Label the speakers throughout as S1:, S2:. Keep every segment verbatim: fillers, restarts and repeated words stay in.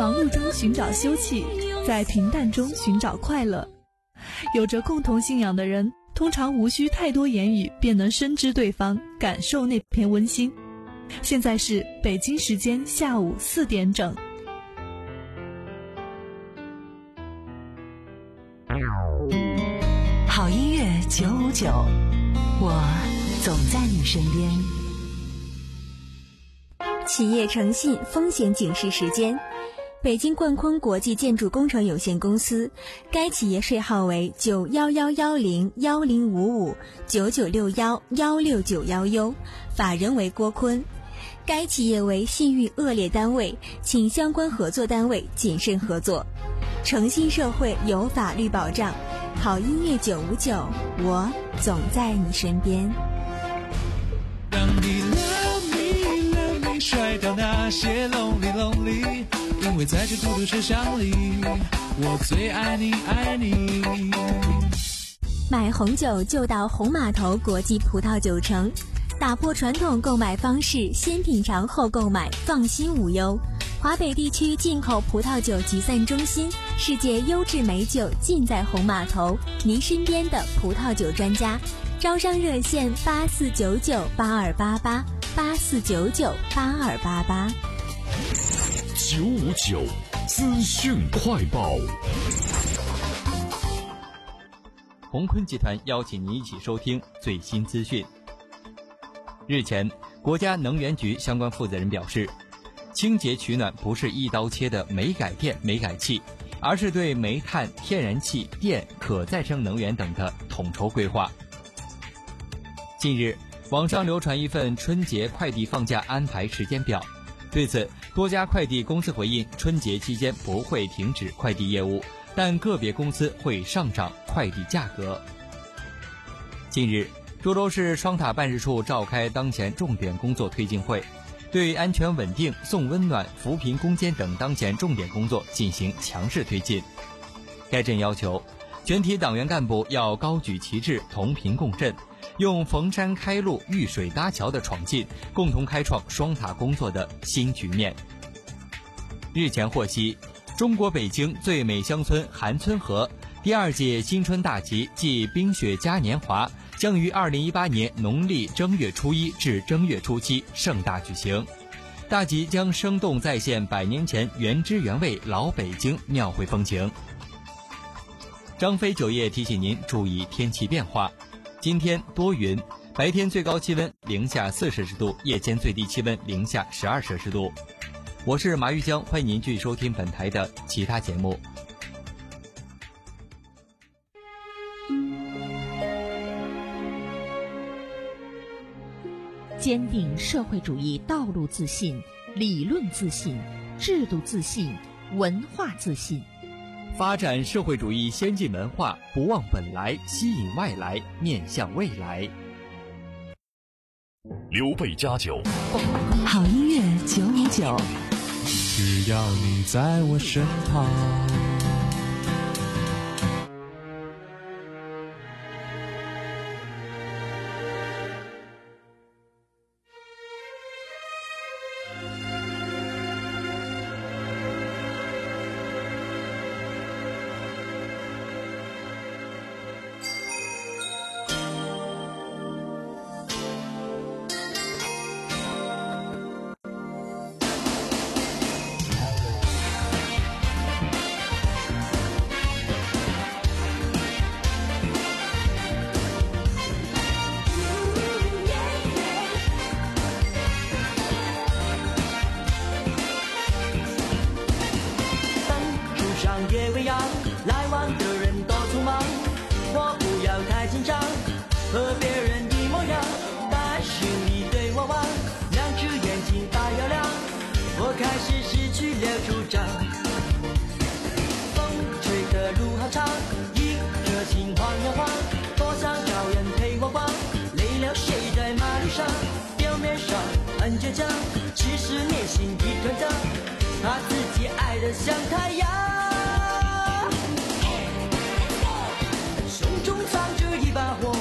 S1: 忙碌中寻找休憩，在平淡中寻找快乐。有着共同信仰的人，通常无需太多言语便能深知对方，感受那片温馨。现在是北京时间下午四点整。
S2: 好音乐九五九，我总在你身边。
S3: 企业诚信风险警示时间。北京冠坤国际建筑工程有限公司，该企业税号为九幺幺幺零幺零五五九九六幺幺六九幺 U， 法人为郭坤。该企业为信誉恶劣单位，请相关合作单位谨慎合作。诚信社会有法律保障，好音乐九五九，我总在你身边。
S4: 让你 love me love me 甩掉那些 lonely lonely， 因为在这孤独车厢里，我最爱你爱你。
S3: 买红酒就到红码头国际葡萄酒城，打破传统购买方式，先品尝后购买，放心无忧。华北地区进口葡萄酒集散中心，世界优质美酒尽在红码头，您身边的葡萄酒专家。招商热线八四九九八二八八八四九九八二八八。
S5: 九五九资讯快报。
S6: 鸿坤集团邀请您一起收听最新资讯。日前，国家能源局相关负责人表示，清洁取暖不是一刀切的煤改电、煤改气，而是对煤炭、天然气、电、可再生能源等的统筹规划。近日，网上流传一份春节快递放假安排时间表，对此，多家快递公司回应，春节期间不会停止快递业务，但个别公司会上涨快递价格。近日，涿州市双塔办事处召开当前重点工作推进会，对安全稳定、送温暖、扶贫攻坚等当前重点工作进行强势推进。该镇要求，全体党员干部要高举旗帜，同频共振，用逢山开路、遇水搭桥的闯劲，共同开创双塔工作的新局面。日前获悉，中国北京最美乡村韩村河第二届新春大集暨冰雪嘉年华将于二零一八年农历正月初一至正月初七盛大举行。大集将生动再现百年前原汁原味老北京庙会风情。张飞酒业提醒您注意天气变化，今天多云，白天最高气温零下四摄氏度，夜间最低气温零下十二摄氏度。我是马玉江，欢迎您继续收听本台的其他节目。
S7: 坚定社会主义道路自信、理论自信、制度自信、文化自信，
S6: 发展社会主义先进文化，不忘本来，吸引外来，面向未来。
S5: 刘备家酒，
S2: 好音乐九五九，
S4: 只要你在我身旁。
S8: 夜未央，来往的人都匆忙，我不要太紧张，和别人一模样，但是你对我望，两只眼睛发耀亮，我开始失去了主张。风吹的路好长，一颗心晃呀晃，多想找人陪我逛，累了睡在马路上，表面上很倔强，其实内心一团糟，他自己爱得像太阳。藏着一把火，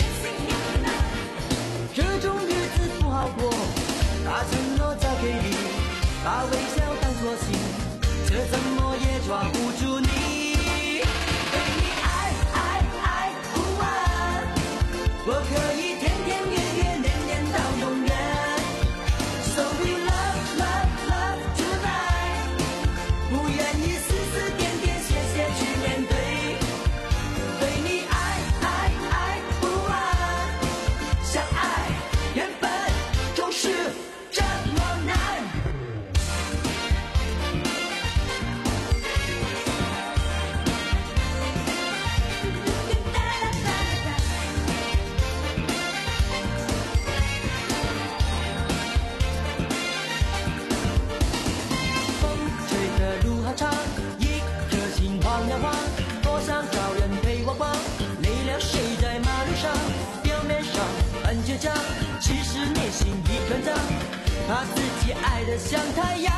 S8: 这种日子不好过，把承诺交给你，把微笑当作信，这怎么也抓不住你。被你爱爱爱不完，我可以天天月月年年到永远。So we love love love tonight， 不愿意丝丝点点谢谢去面对。对你爱爱爱不完，相爱原本就是这么难。风吹的路好长，一颗心晃呀晃，多想找人陪我逛。累了睡在马路上，表面上很倔强，其实内心一团糟，怕自己爱得像太阳。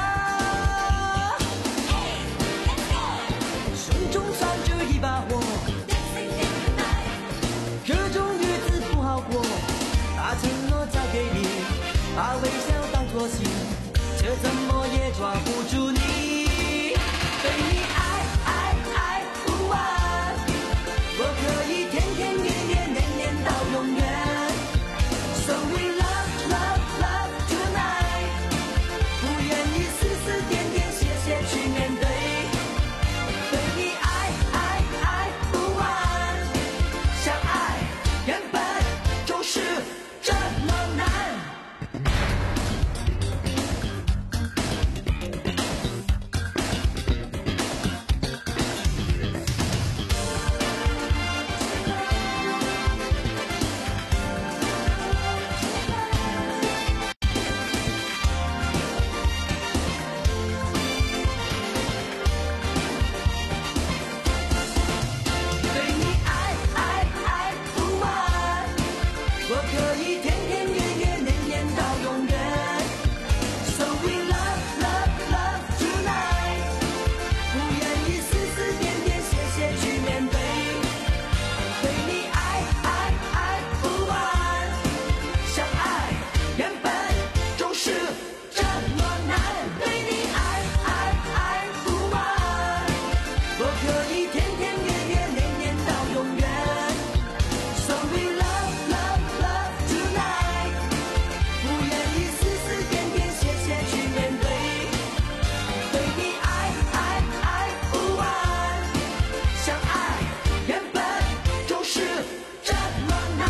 S8: 胸中藏着一把火，这种日子不好过，把承诺交给你，把微笑当作信，却怎么也抓不住你。对你爱爱爱不完，我可以天天月月年年到永远。So we love love love tonight， 不愿意丝丝点点谢谢去面对。对你爱爱爱不完，相爱原本就是这么难。对你爱爱爱不完，我可以天天月月年年到永远。So we love love love tonight， 不愿意丝丝点点谢谢去面对。对你爱爱爱不完，相爱原本就是这么难。对你爱爱爱不完，我可以天天月月年年到永远。So we love love love tonight， 不愿意丝丝点点谢谢去面对。对你爱爱爱不完，相爱原本就是这么难。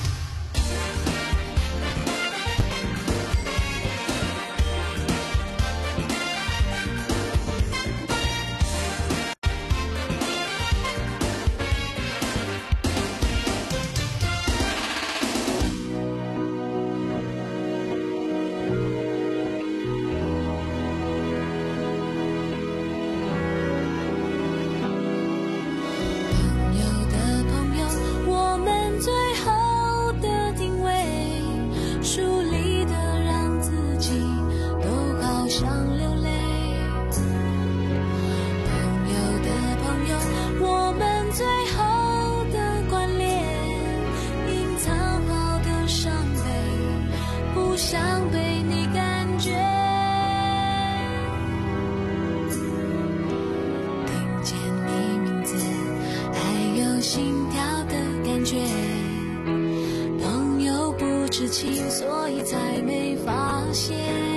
S9: 朋友的朋友，我们最后的定位，疏离的让自己都好想流泪。朋友的朋友，我们最后的关联，隐藏好的伤悲，不想被你感觉。听见你名字，还有心跳的感觉。朋友不知情，所以才没发现。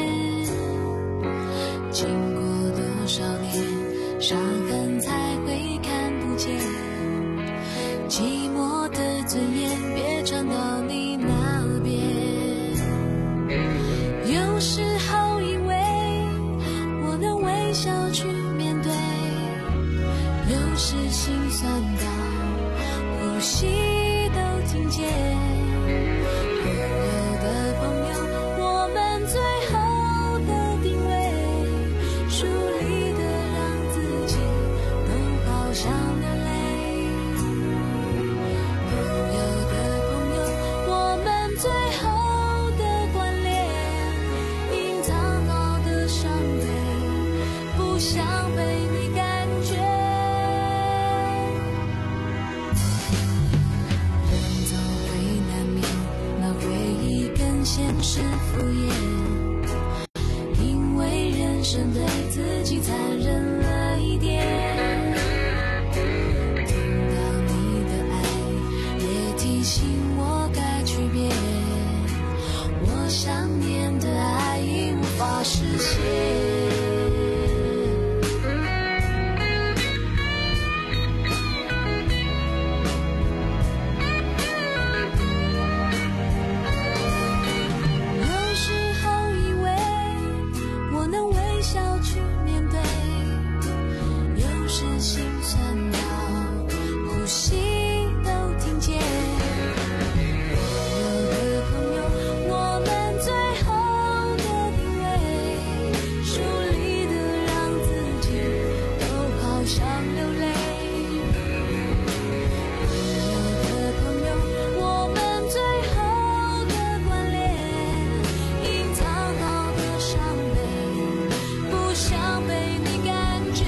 S9: 经过多少年，伤痕才会看不见。寂寞的尊严，别传到你那边。有时候以为我能微笑去面对，有时心酸到呼吸都听见。朋友的朋友，我们最后的定位，疏离的让自己都好想流泪。朋友的朋友，我们最后的关联，隐藏好的伤悲，不想被你感觉。人总会难免，那回忆更现实敷衍，因为人生对自己残忍了。 实现。有时候以为我能微笑去面对，有时心酸到呼吸都听见。我有个朋友，我们最后的定位，疏离的让自己都好想流泪。我有个朋友，我们最后的关联，隐藏好的伤悲，不想被你感觉。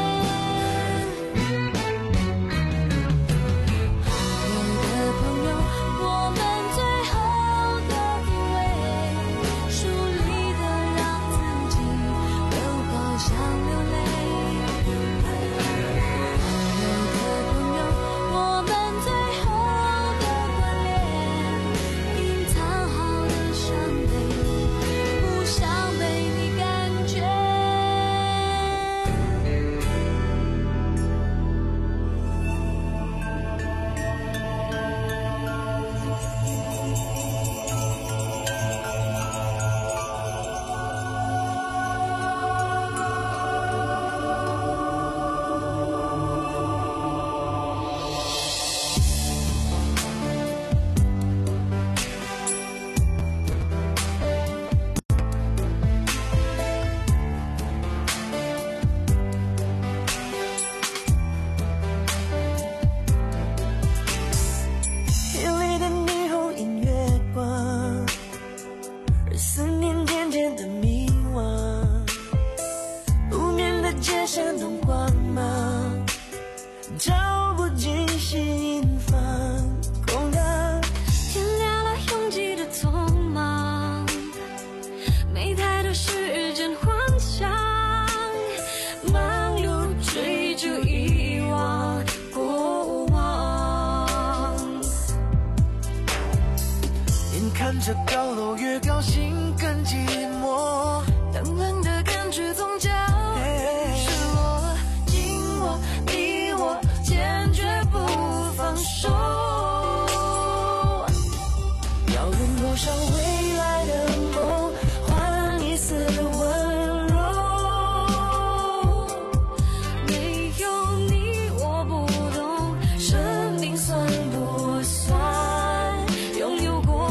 S10: 看着高楼越高，心更寂寞，冷冷的感觉总叫人失落，紧握你我，坚决不放手。要用多少未来的梦，换一丝温柔？没有你我不懂，生命算不算拥有过？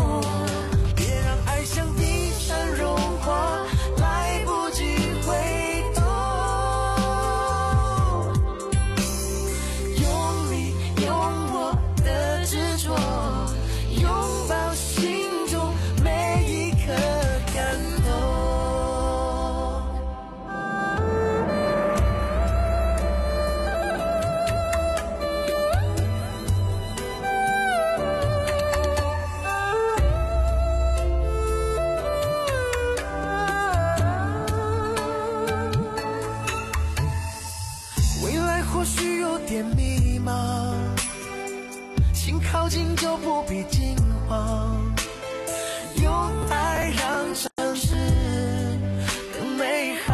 S10: 靠近就不必惊慌，用爱让城市更美好。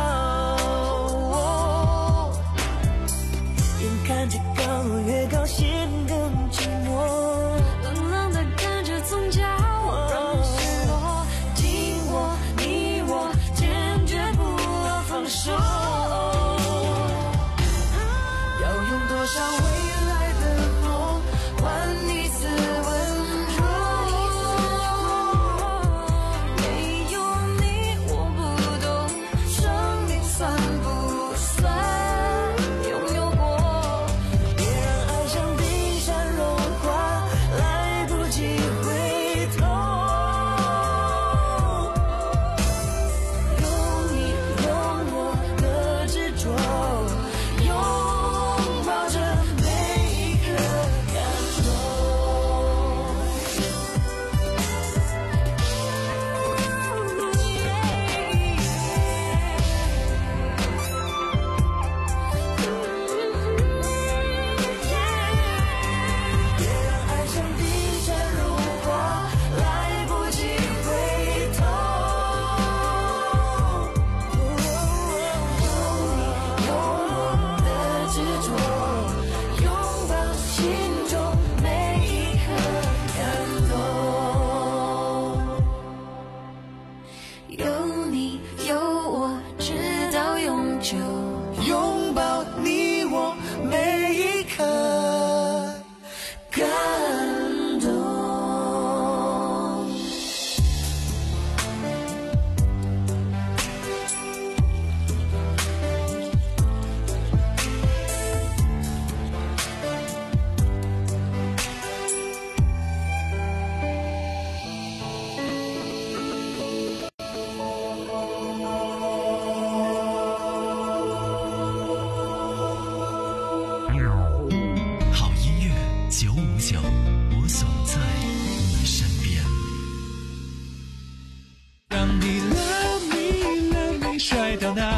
S10: 哦，眼看着高楼越高，心更寂寞，冷冷的感觉总叫人失落，紧握你我，坚决不放手。要用多少未来的梦，换一次温柔？没有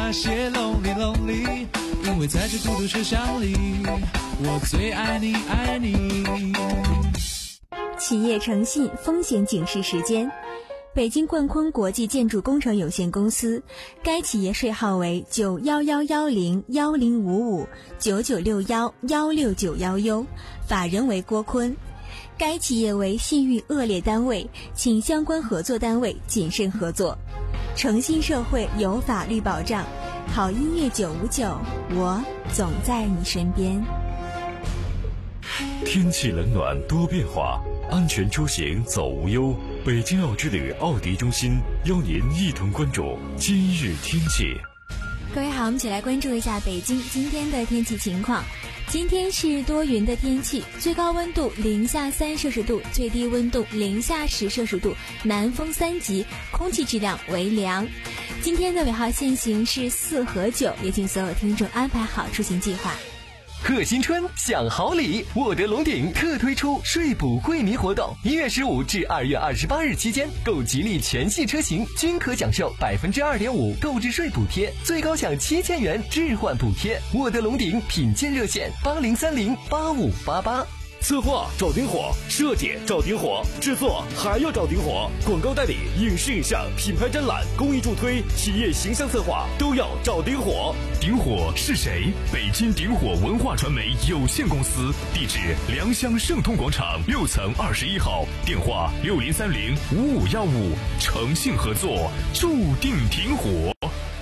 S4: 那些 lonely lonely， 因为在这孤独车厢里，我最爱你爱你。
S3: 企业诚信风险警示时间。北京冠坤国际建筑工程有限公司，该企业税号为九幺幺幺零幺零五五九九六幺幺六九幺 U， 法人为郭坤。该企业为信誉恶劣单位，请相关合作单位谨慎合作。诚信社会有法律保障，好音乐九五九，我总在你身边。
S5: 天气冷暖多变化，安全出行走无忧。北京奥之旅奥迪中心邀您一同关注今日天气。
S3: 各位好，我们一起来关注一下北京今天的天气情况。今天是多云的天气，最高温度零下三摄氏度，最低温度零下十摄氏度，南风三级，空气质量为良。今天的尾号限行是四和九，也请所有听众安排好出行计划。
S11: 贺新春享好礼，沃德龙鼎特推出税补惠民活动，一月十五至二月二十八日期间，购吉利全系车型均可享受百分之二点五购置税补贴，最高享七千元置换补贴。沃德龙鼎品鉴热线八零三零八五八八。
S5: 策划找顶火，设计找顶火，制作还要找顶火，广告代理、影视影像、品牌展览、公益助推、企业形象策划都要找顶火。
S12: 顶火是谁？北京顶火文化传媒有限公司，地址良乡盛通广场六层二十一号，电话六零三零五五幺五，诚信合作，注定顶火。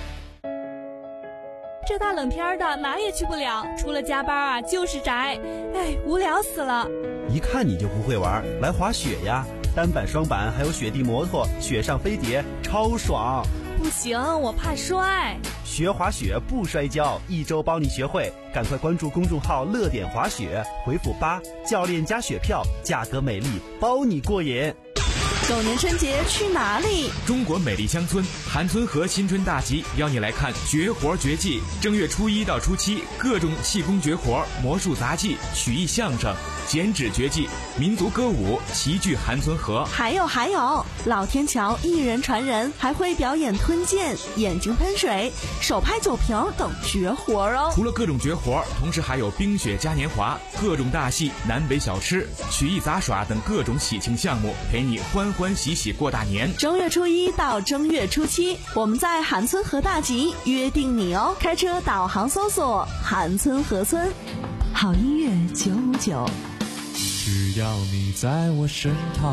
S1: 这大冷天的哪也去不了，除了加班啊就是宅，哎，无聊死了。
S13: 一看你就不会玩，来滑雪呀，单板双板还有雪地摩托，雪上飞碟超爽。
S1: 不行，我怕摔。
S13: 学滑雪不摔跤，一周帮你学会，赶快关注公众号乐点滑雪，回复八，教练加雪票，价格美丽，包你过瘾。
S14: 狗年春节去哪里？
S15: 中国美丽乡村韩村河新春大集邀你来看绝活绝技。正月初一到初七，各种气功绝活、魔术杂技、曲艺相声、剪纸绝技、民族歌舞齐聚韩村河。
S14: 还有还有，老天桥一人传人，还会表演吞剑、眼睛喷水、手拍酒瓶等绝活哦。
S15: 除了各种绝活，同时还有冰雪嘉年华、各种大戏、南北小吃、曲艺杂耍等各种喜庆项目，陪你欢欢喜喜过大年。
S14: 正月初一到正月初七，我们在韩村河大集约定你哦。开车导航搜索韩村河村。
S2: 好音乐九五九，
S4: 只要你在我身旁。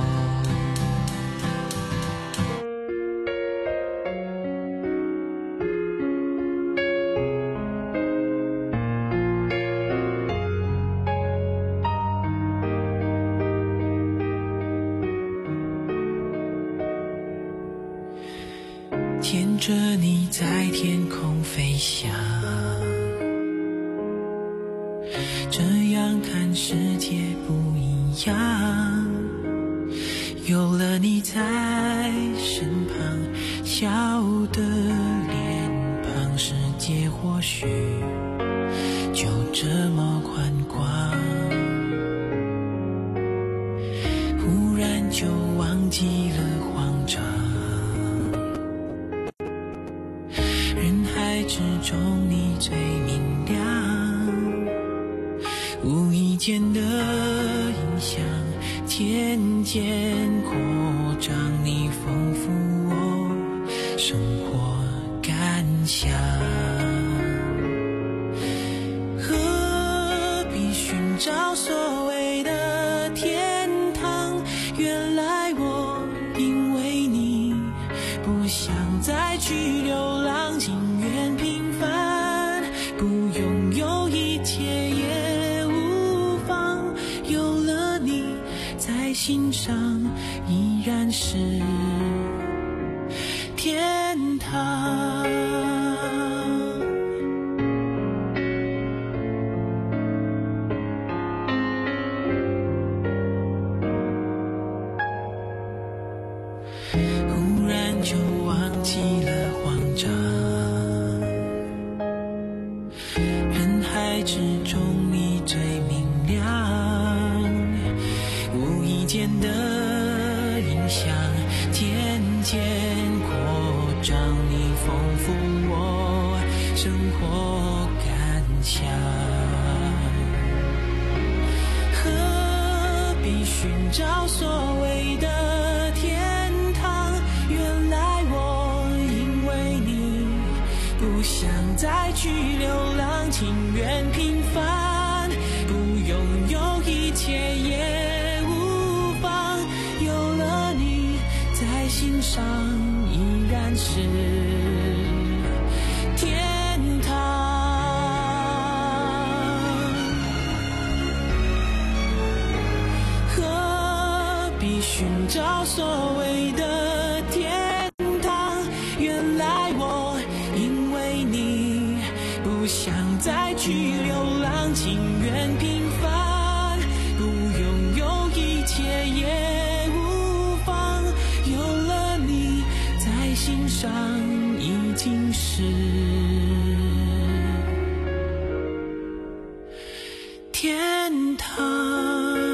S8: 牵着你在天空飞翔，这样看世界不一样。有了你在身旁，笑的脸庞，世界或许就这么宽广。忽然就忘记了慌张，人海之中你最明亮，无意间的影响渐渐扩张，你丰富我生活感想。何必寻找所谓的天堂，原来我因为你不想再去流浪，情愿平凡，不拥有一切也无妨。有了你在心上，依然是天堂。忽然就忘记了慌张，人海之中你最明亮，无意间的影响渐渐扩张，你丰富我
S4: 生活感想。何必寻找所谓的天堂？原来我因为你不想再去流浪，情愿平凡，不拥有一切也无妨。有了你在心上，依然是天堂。何必寻找所谓的天堂？原来我因为你不想再去流浪，情愿平凡，不拥有一切也无妨。有了你在心上，已经是天堂。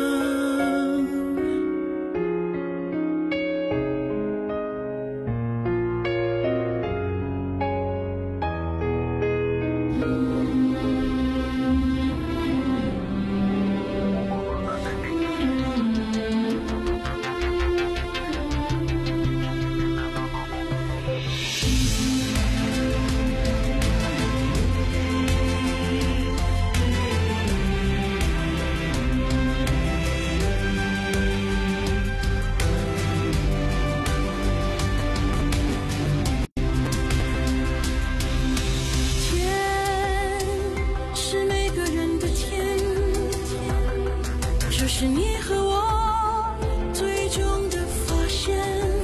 S9: 是你和我最终的发现，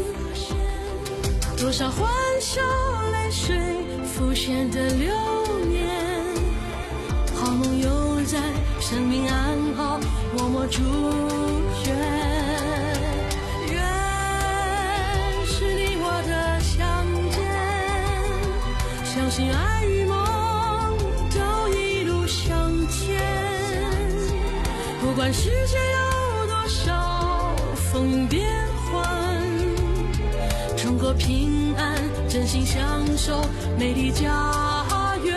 S9: 多少欢笑泪水浮现的流年，好梦又在生命安好默默出现。愿是你我的相见，相信爱与梦都一路向前。不管世界有多少风云变幻，中国平安，真心相守美丽家园。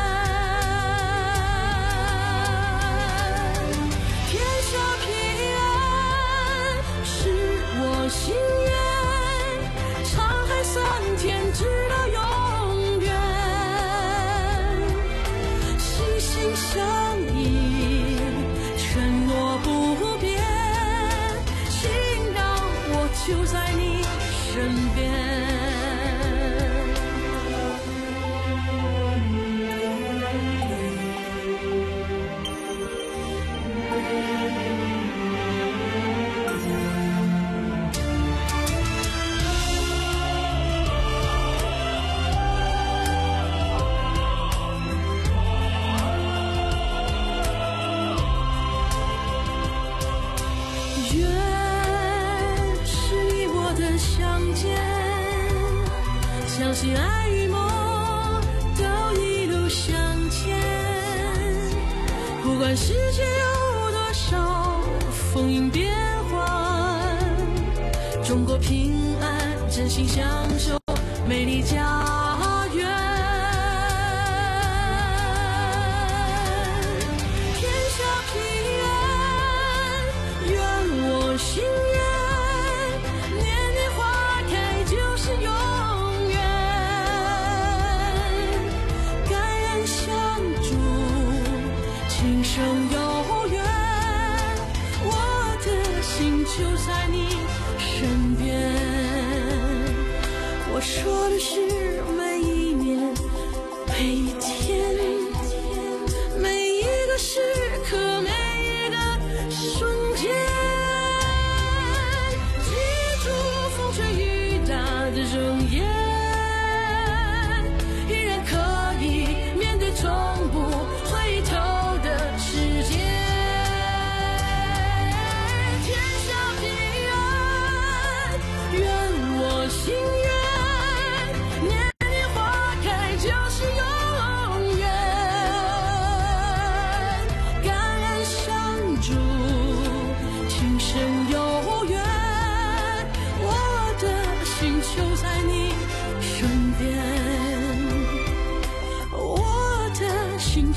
S9: 天下平安是我心愿，沧海桑田直到永远，心心相印，承诺不变，请让我就在你身边。相信爱与梦都一路向前，不管世界有多少风云变幻，中国平安，真心相守美丽家园。天下平安，愿我心愿，年年花开就是永生有缘，我的心就在你身边。我说的是每一年，每一天，每一个时刻，每一个瞬间。记住风吹雨打的容颜，依然可以面对从不回头的世界。天下平安，愿我心愿，年年花开就是永远。感恩相助，情深有缘，我的心就在你身边。我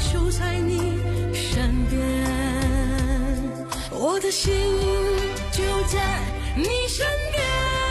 S10: 守在你身边，我的心就在你身边。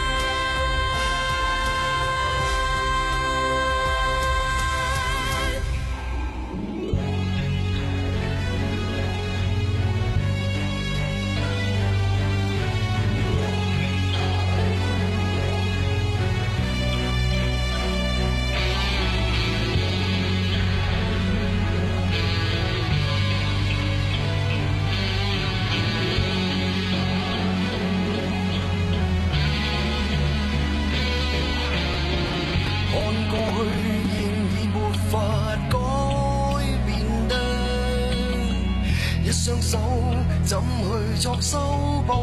S16: 雙手怎去作修補？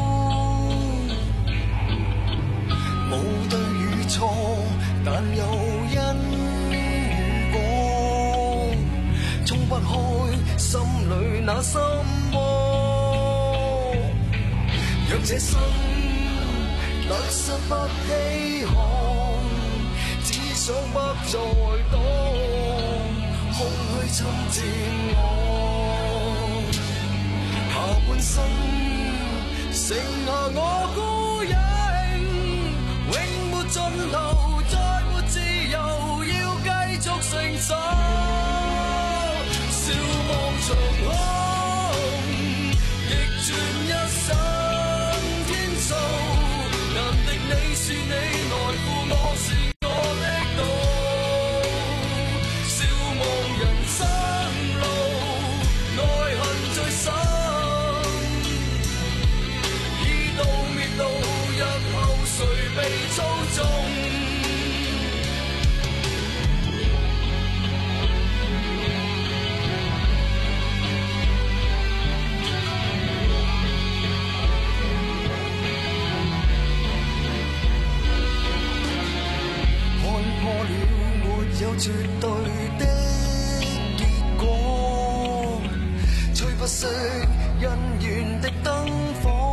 S16: 無對與錯，但有因與果，衝不開心裏那心魔。若這生得失不稀罕，只想不再多空虛侵佔我。下半生剩下我孤影，永沒盡頭，再沒自由，要繼續承受。笑望長空，逆轉一生天數，難敵你是你來負我是我的道。笑望人生路，愛恨最深。被操縱，看破了沒有絕對的結果，吹不熄恩怨的燈火。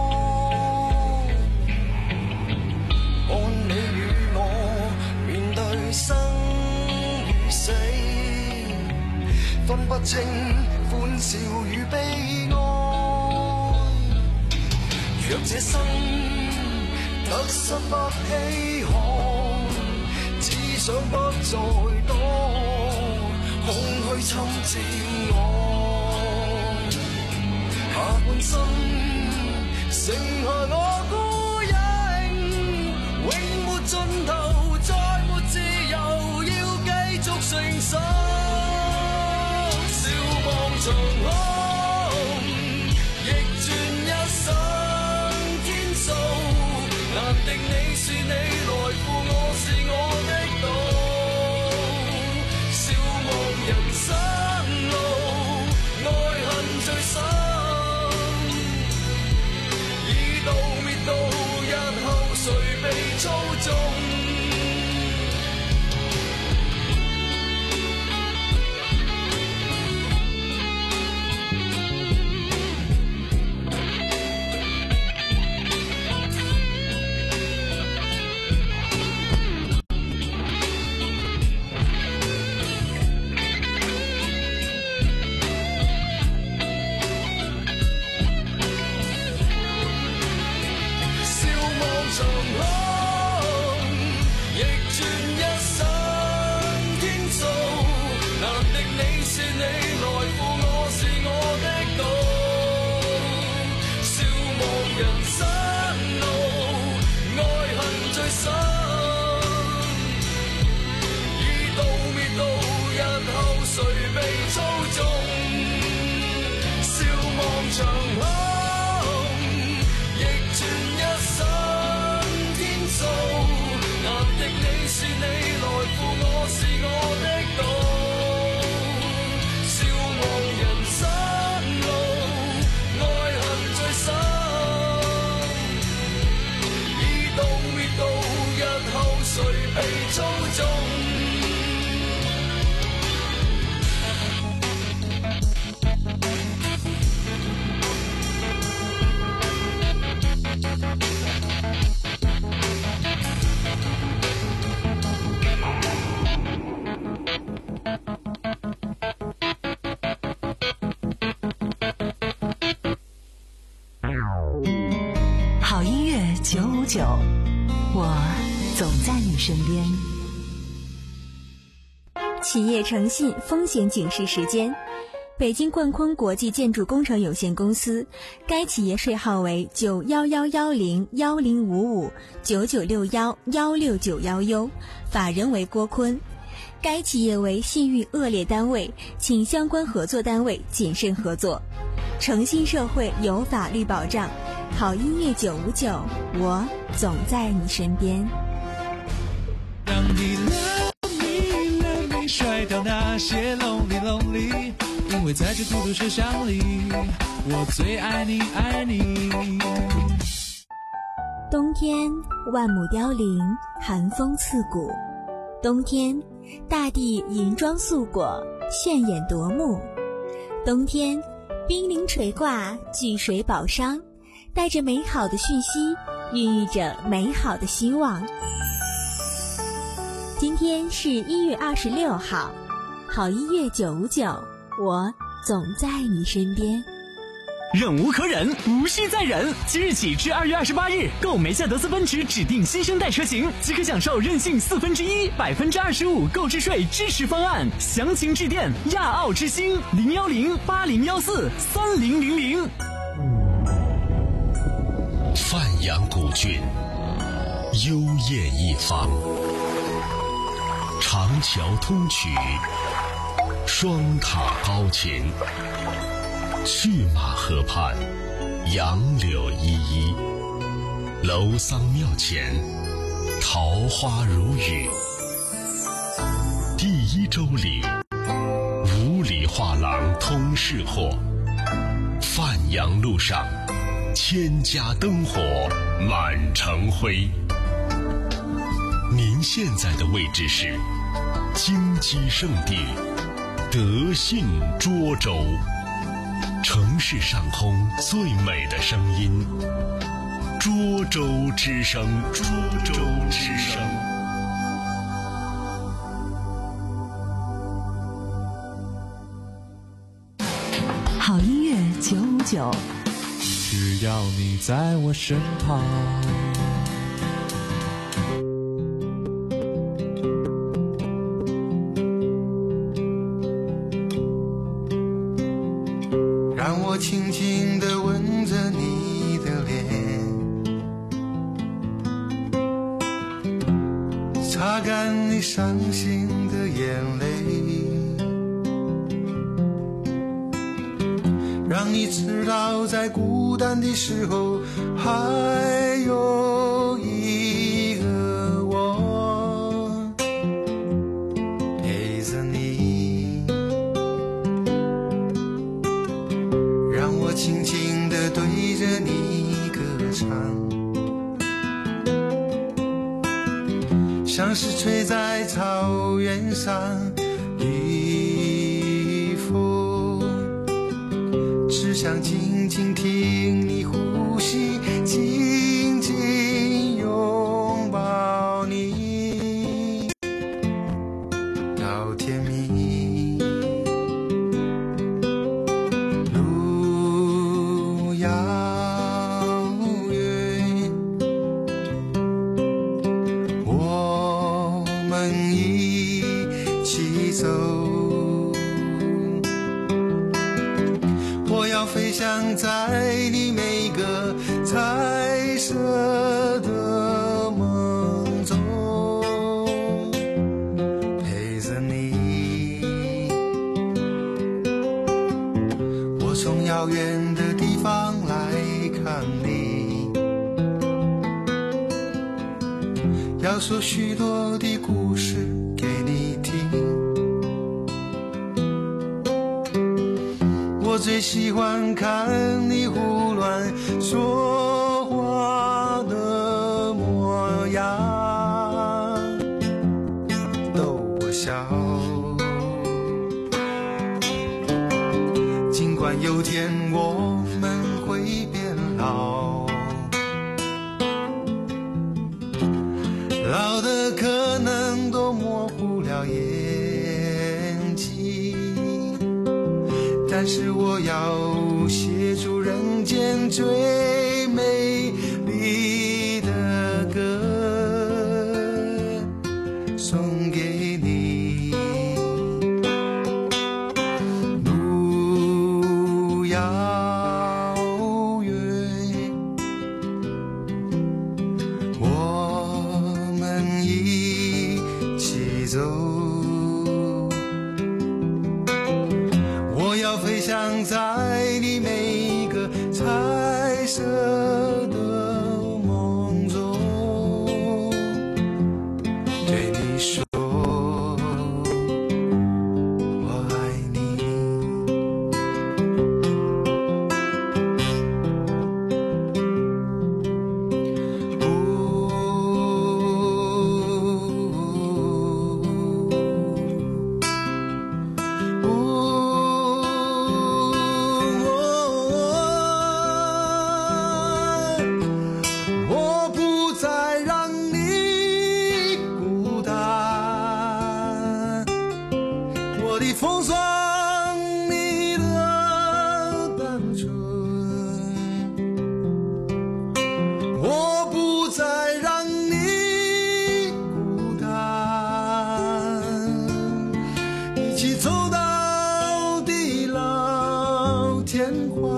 S16: 生與死分不清歡笑與悲哀，若這生得失不稀罕，只想不再多空虛侵佔我。下半生剩下我孤影，永沒盡頭，再沒自由，要繼續承受。笑望長空，逆轉一生天數，難敵你是你來負我是我的道。笑望人生路，愛恨最深，已到滅到日後誰被操縱。
S2: 九，我总在你身边。
S3: 企业诚信风险警示时间。北京冠坤国际建筑工程有限公司，该企业税号为九幺幺幺零幺零五五九九六幺幺六九幺 U， 法人为郭坤。该企业为信誉恶劣单位，请相关合作单位谨慎合作。诚信社会有法律保障，好音乐九五九，我总在你身边。
S4: 当你 love me love me 甩掉那些 lonely lonely， 因为在这孤独车厢里，我最爱你爱你。
S3: 冬天万亩凋零，寒风刺骨。冬天大地银装素裹，炫眼夺目。冬天冰凌垂挂，聚水宝商，带着美好的讯息，孕育着美好的希望。今天是一月二十六号，好音乐九五九，我总在你身边。
S17: 忍无可忍，无需再忍。即日起至二月二十八日，购梅赛德斯奔驰指定新生代车型，即可享受任性四分之一、百分之二十五购置税支持方案。详情致电亚奥之星零幺零八零幺四三零零零。
S18: 范阳古郡，幽艳一方，长桥通衢，双塔高擎。去马河畔，杨柳依依，楼桑庙前，桃花如雨。第一周里，五里画廊通市货。范阳路上，千家灯火满城辉。您现在的位置是金鸡圣地德信涿州。城市上空最美的声音，涿州之声，涿州之声。
S2: 好音乐九五九，
S4: 只要你在我身旁。
S16: 让我轻轻地吻着你的脸，擦干你伤心的眼泪，让你知道在孤单的时候还有一个我陪着你，让我轻轻地对着你歌唱，像是吹在草原上的风，只想静静听你呼吸，紧紧拥抱你到天明。路遥远，我们一起走，我要飞翔在你每个彩色的梦中，陪着你。我从遥远的地方来看你，要说许多的故事给你听。我最喜欢看你胡乱说话的模样，逗我笑。尽管有天我们会变老，老的可能都模糊了眼睛，但是我要写出人间最美丽的送给你。路遥远，我们一起走。我要飞翔在你每一个彩色的梦中，对你说我爱你。我不再让你孤单，我的风霜，你的单纯，我不再让你孤单，一起走到地老天荒。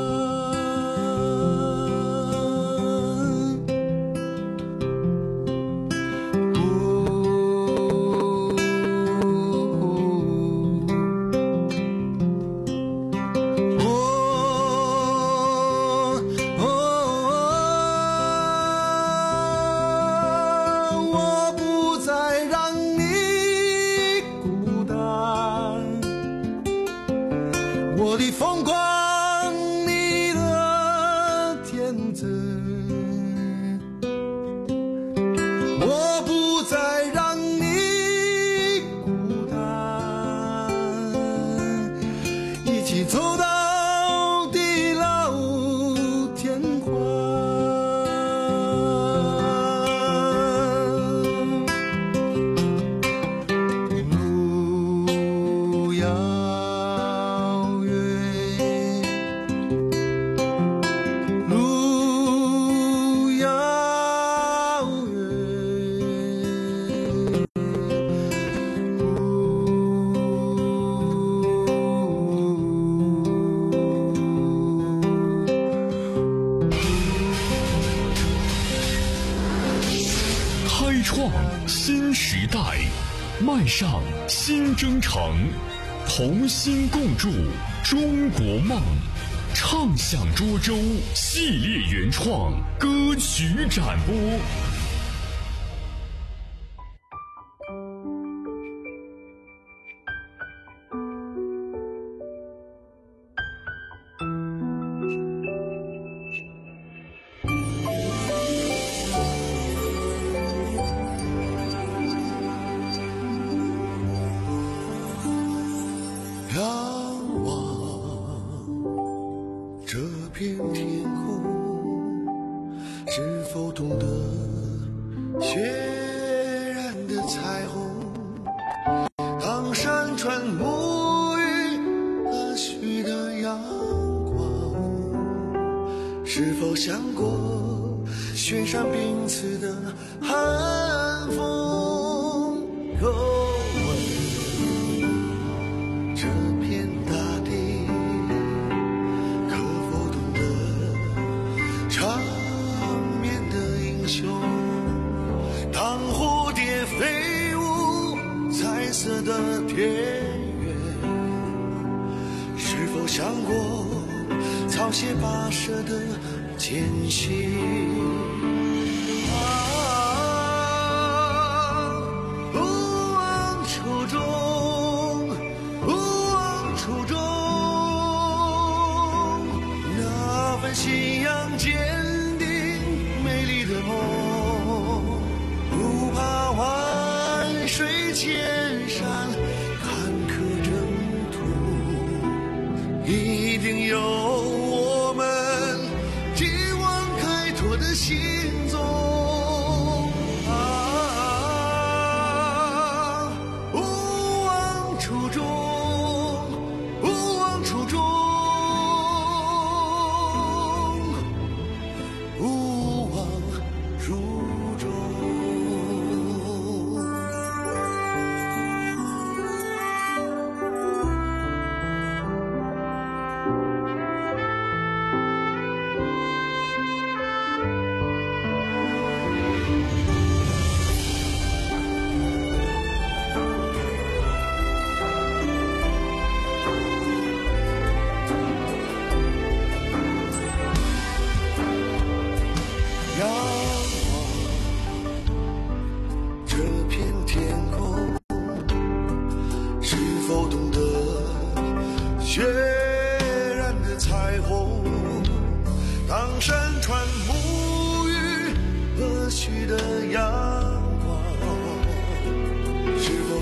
S16: 我不再让你孤单，我的疯狂，你的天真，我不再让你孤单，一起走到地老天荒。路遥远，路遥远，
S12: 开创新时代，迈上新征程，同心共筑中国梦。畅享涿州系列原创歌曲展播。
S16: 仰望这片天空，是否懂得血染的彩虹？当山川沐浴和煦的阳光，是否想过雪山彼此的寒风？若问这片大地可否懂得长眠的英雄？当蝴蝶飞舞彩色的田园，是否想过草鞋跋涉的艰辛？信仰坚定美丽的梦，不怕万水千山坎坷征途，一定有我们继往开拓的心。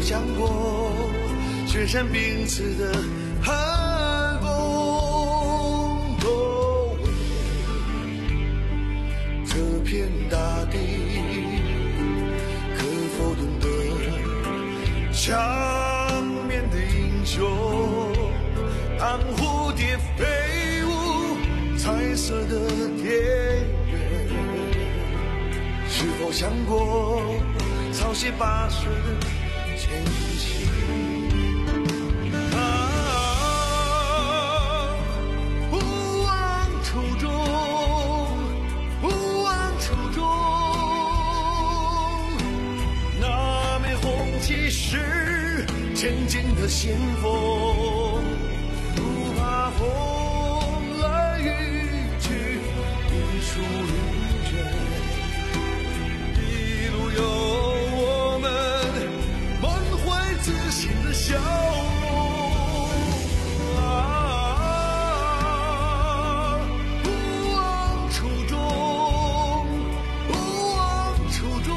S16: 想过全身彼此的寒风？都为这片大地，可否懂得长眠的英雄？当蝴蝶飞舞彩色的田园，是否想过草鞋跋涉的前行？啊，不忘初衷，不忘初衷。那枚红旗是前进的先锋，不怕风来雨去，一出路远，一路有我们满怀自信的笑容。啊，不忘初衷，不忘初衷，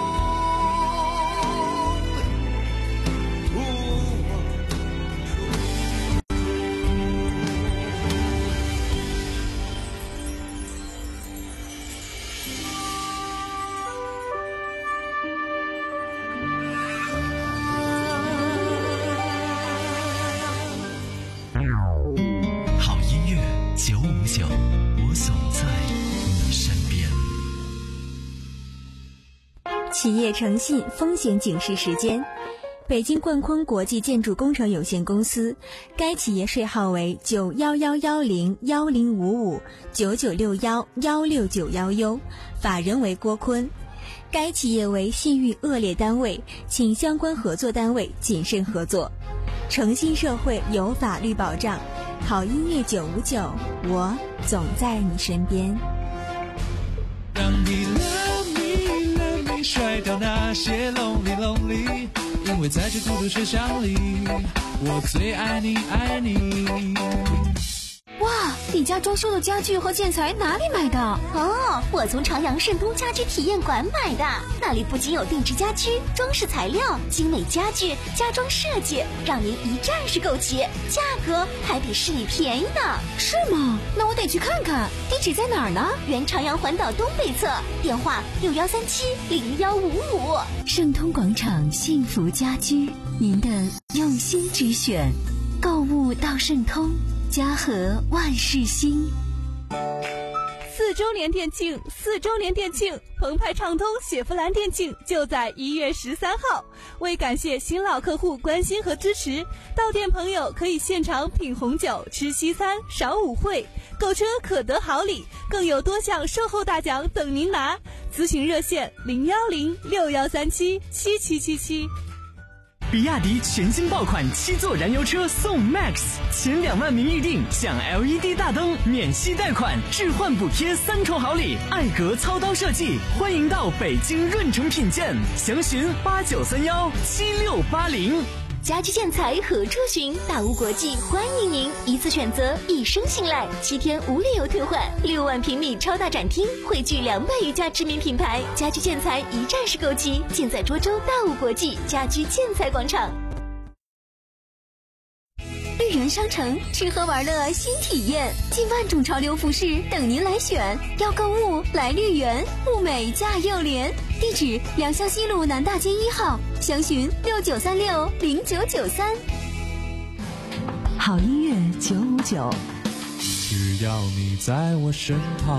S16: 不忘
S17: 好音乐九五九，我总在你身边。
S3: 企业诚信风险警示时间。北京冠坤国际建筑工程有限公司，该企业税号为九幺幺幺零幺零五五九九六幺幺六九幺 U， 法人为郭坤。该企业为信誉恶劣单位，请相关合作单位谨慎合作。诚信社会有法律保障，好音乐九五九，我总在你身边。
S4: 让你 love me love me 甩掉那些 lonely lonely， 因为在这孤独车厢里，我最爱你爱你。
S19: 哇，你家装修的家具和建材哪里买的？
S20: 哦，我从朝阳盛东家居体验馆买的，那里不仅有定制家居、装饰材料、精美家具、家装设计，让您一站式购齐，价格还比市里便宜呢。
S19: 是吗？那我得去看看。地址在哪儿呢？
S20: 原朝阳环岛东北侧，电话六幺三七零幺五五。
S3: 盛通广场幸福家居，您的用心之选，购物到盛通。家和万事兴。
S1: 四周年店庆，四周年店庆，澎湃畅通雪佛兰店庆就在一月十三号。为感谢新老客户关心和支持，到店朋友可以现场品红酒、吃西餐、赏舞会，购车可得好礼，更有多项售后大奖等您拿。咨询热线零幺零六幺三七七七七七。
S17: 比亚迪全新爆款七座燃油车送 Max， 前两万名预定享 L E D 大灯、免息贷款、置换补贴三重好礼，艾格操刀设计，欢迎到北京润城品鉴，详询八九三幺七六八零。
S20: 家居建材何处寻？大屋国际欢迎您，一次选择，一生信赖，七天无理由退换，六万平米超大展厅，汇聚两百余家知名品牌，家居建材一站式购齐，尽在涿州大屋国际家居建材广场。
S19: 绿园商城吃喝玩乐新体验，近万种潮流服饰等您来选。要购物来绿园，物美价又廉。地址：良乡西路南大街一号，详询六九三六零九九三。
S2: 好音乐九五九，
S4: 只要你在我身旁。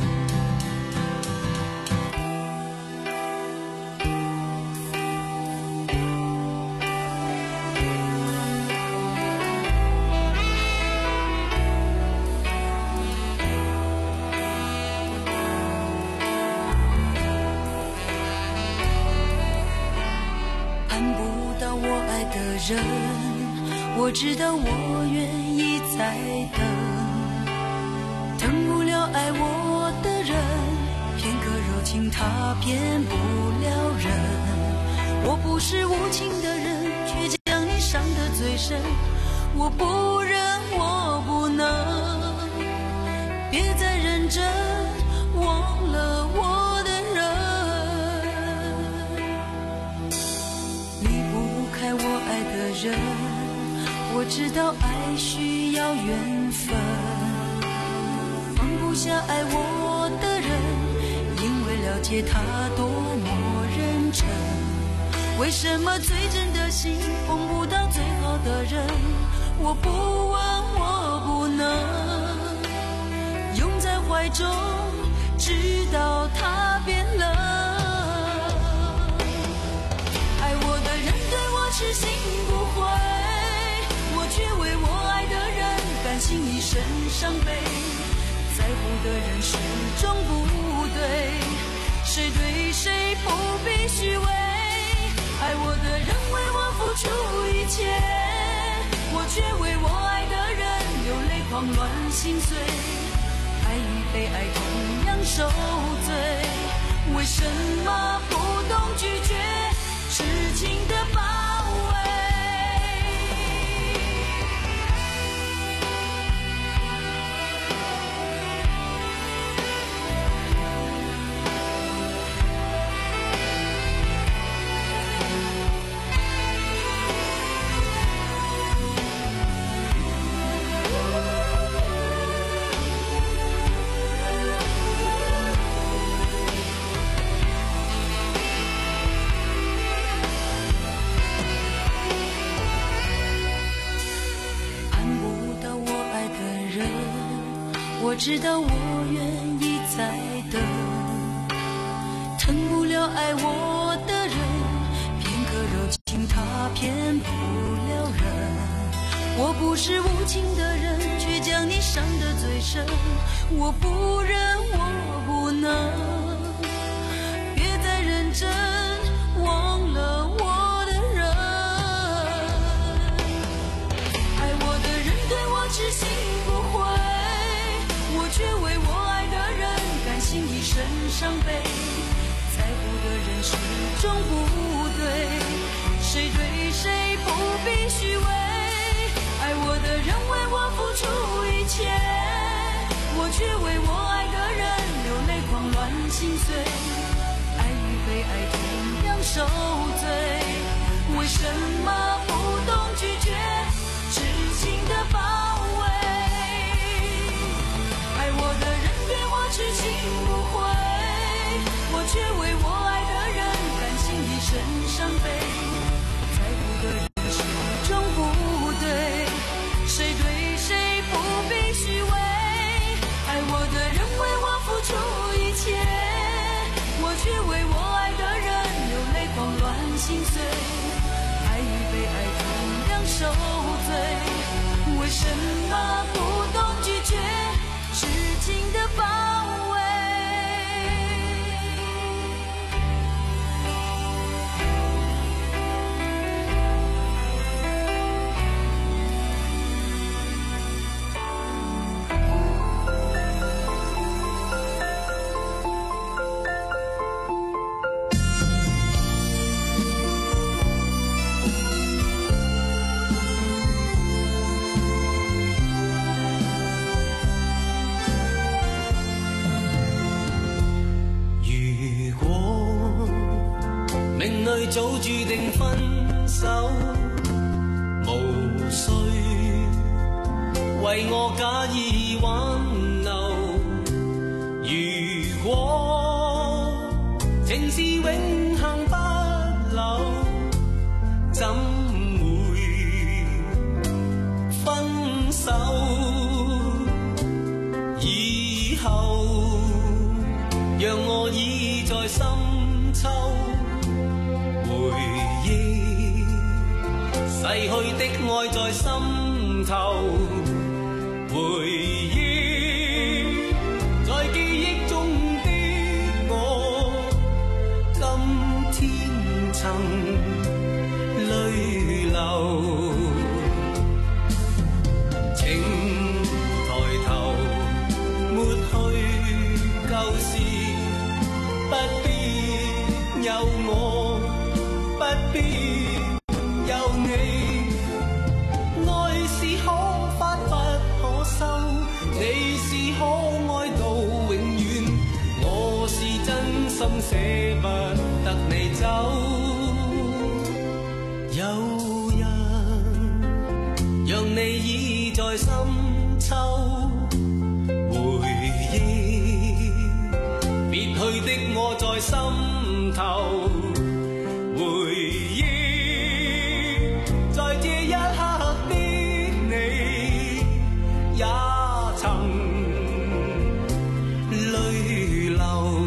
S10: 人，我知道我愿意再等，等不了爱我的人，片刻柔情他骗不了人。我不是无情的人，却将你伤得最深。我不忍，我不能，别再认真，忘了我的人。离不人，我知道爱需要缘分，放不下爱我的人，因为了解他多么认真。为什么最真的心碰不到最好的人？我不问，我不能拥在怀中，直到他变冷。爱我的人对我痴心不悔，我却为我爱的人甘心一生伤悲。在乎的人始终不对，谁对谁不必虚伪。爱我的人为我付出一切，我却为我爱的人流泪狂乱心碎。爱与被爱同样受罪，为什么不懂拒绝痴情的包围？我知道我愿意再等，疼不了爱我的人，片刻柔情他骗不了人。我不是无情的人，却将你伤得最深。我不忍，我不能，别再认真忘了我的人。爱我的人对我痴心不悔，我却为我爱的人甘心一生伤悲。在乎的人始终不对，谁对谁不必虚伪。爱我的人为我付出一切，我却为我爱的人流泪狂乱心碎。爱与被爱同样受罪，为什么不懂拒绝痴情的包围？爱我的人对我痴心不悔，我却为我爱的人甘心一生伤悲。在乎的人始终不对，谁对谁不必虚伪。爱我的人为我付出一切，我却为我爱的人流泪狂乱心碎。爱与被爱同样受罪，为什么不懂拒绝痴情的包围？
S8: 早注定分手，無需為我假意挽留。如果情是永恆不朽，怎會分手？以後讓我倚在深秋，逝去的愛在心頭，回憶在記憶中的我，今天曾淚流。請抬頭抹去舊事，不必有我，不必有你。愛是可發不可收，你是可愛到永遠，我是真心捨不得你走。有日
S4: 在深秋回忆，別去的我在心頭回憶，在這一刻的你也曾淚流。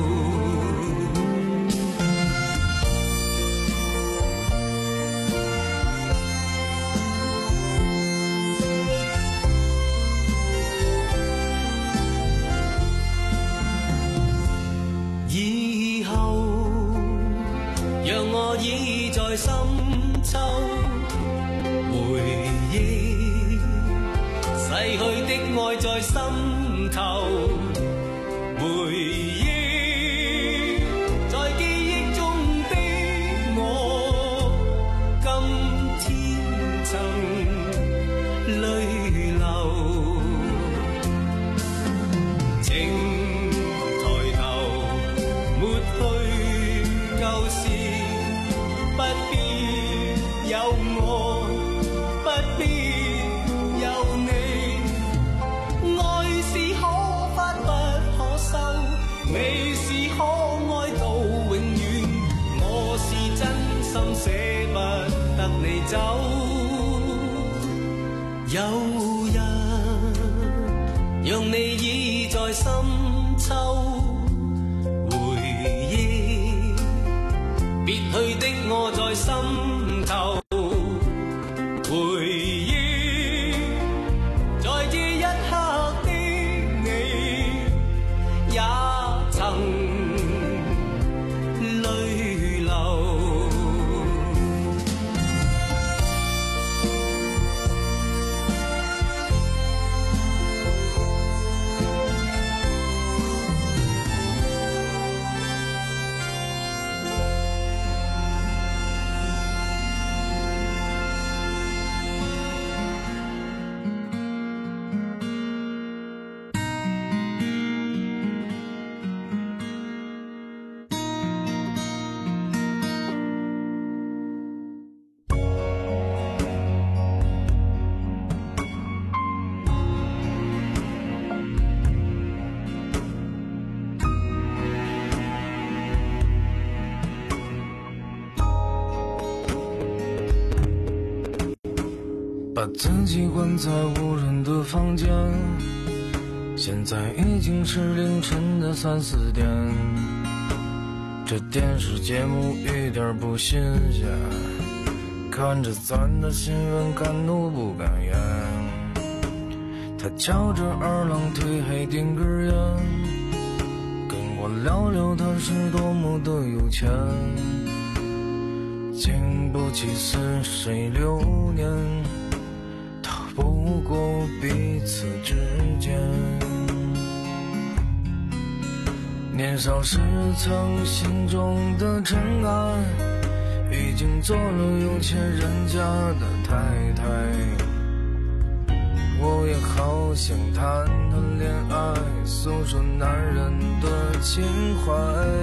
S4: 以後讓我倚在深秋回憶，逝去的愛在心頭回憶，在記憶中的我今天曾淚流。情舊事不必有我，不必有你，愛是可發不可收，美是可愛到永遠，我是真心捨不得你走。有日讓你倚在深秋別去的我在心頭回憶，在這一刻的你也曾淚流。
S21: 把自己关在无人的房间，现在已经是凌晨的三四点，这电视节目一点不新鲜，看着咱的新闻敢怒不敢言。他翘着二郎腿还点根烟，跟我聊聊他是多么的有钱，经不起似水流年，不过彼此之间，年少时曾心中的尘埃，已经做了有钱人家的太太。我也好想谈谈恋爱，诉说男人的情怀。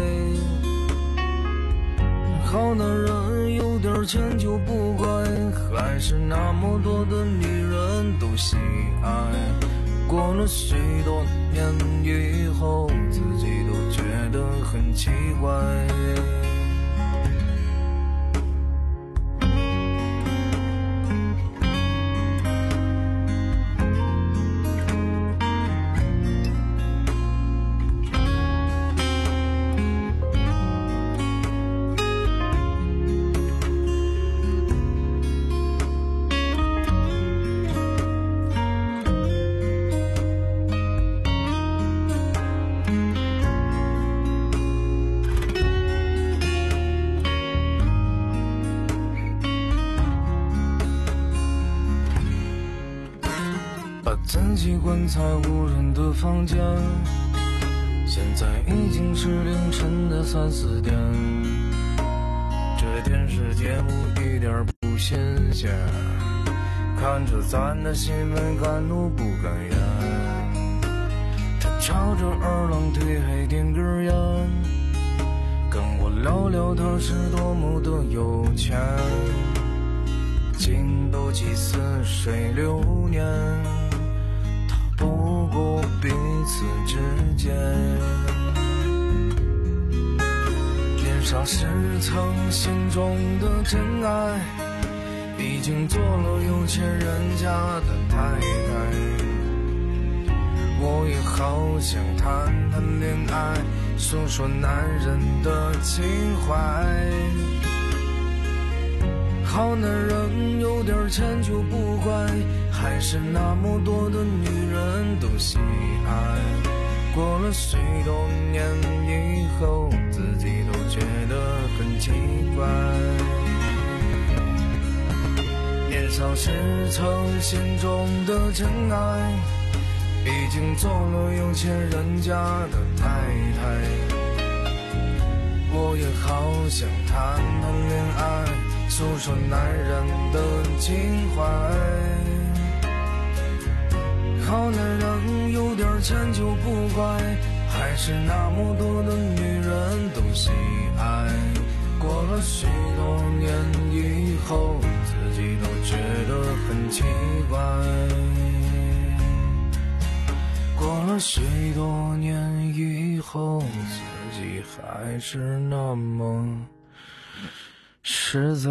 S21: 好男人有点钱就不怪，还是那么多的女人都喜爱。过了许多年以后，自己都觉得很奇怪。自己关在无人的房间，现在已经是凌晨的三四点，这电视节目一点不新鲜，看着咱的新闻敢怒不敢言。他翘着二郎腿还点根烟，跟我聊聊他是多么的有钱，经不起似水流年， 彼此之间。年少时曾心中的真爱，已经做了有钱人家的太太。我也好想谈谈恋爱，说说男人的情怀。好男人有点钱就不怪，还是那么多的女人都喜爱。过了许多年以后，自己都觉得很奇怪。年少时曾心中的真爱，已经做了有钱人家的太太。我也好想谈谈恋爱，诉说男人的情怀。好男人有点钱就不怪，还是那么多的女人都喜爱。过了许多年以后，自己都觉得很奇怪。过了许多年以后，自己还是那么实在。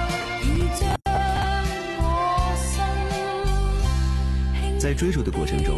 S7: 在追逐的过程中，